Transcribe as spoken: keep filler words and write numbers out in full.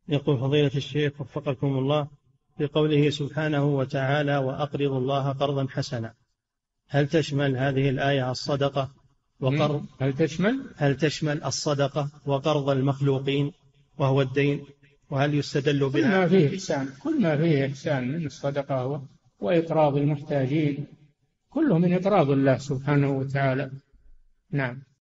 يقول فضيلة الشيخ وفقكم الله، في قوله سبحانه وتعالى وأقرضوا الله قرضا حسنا، هل تشمل هذه الآية الصدقة وقرض هل تشمل هل تشمل الصدقة وقرض المخلوقين وهو الدين؟ وهل يستدل بها؟ كل ما فيه إحسان، كل ما فيه إحسان من الصدقة وإقراض المحتاجين كله من إقراض الله سبحانه وتعالى. نعم.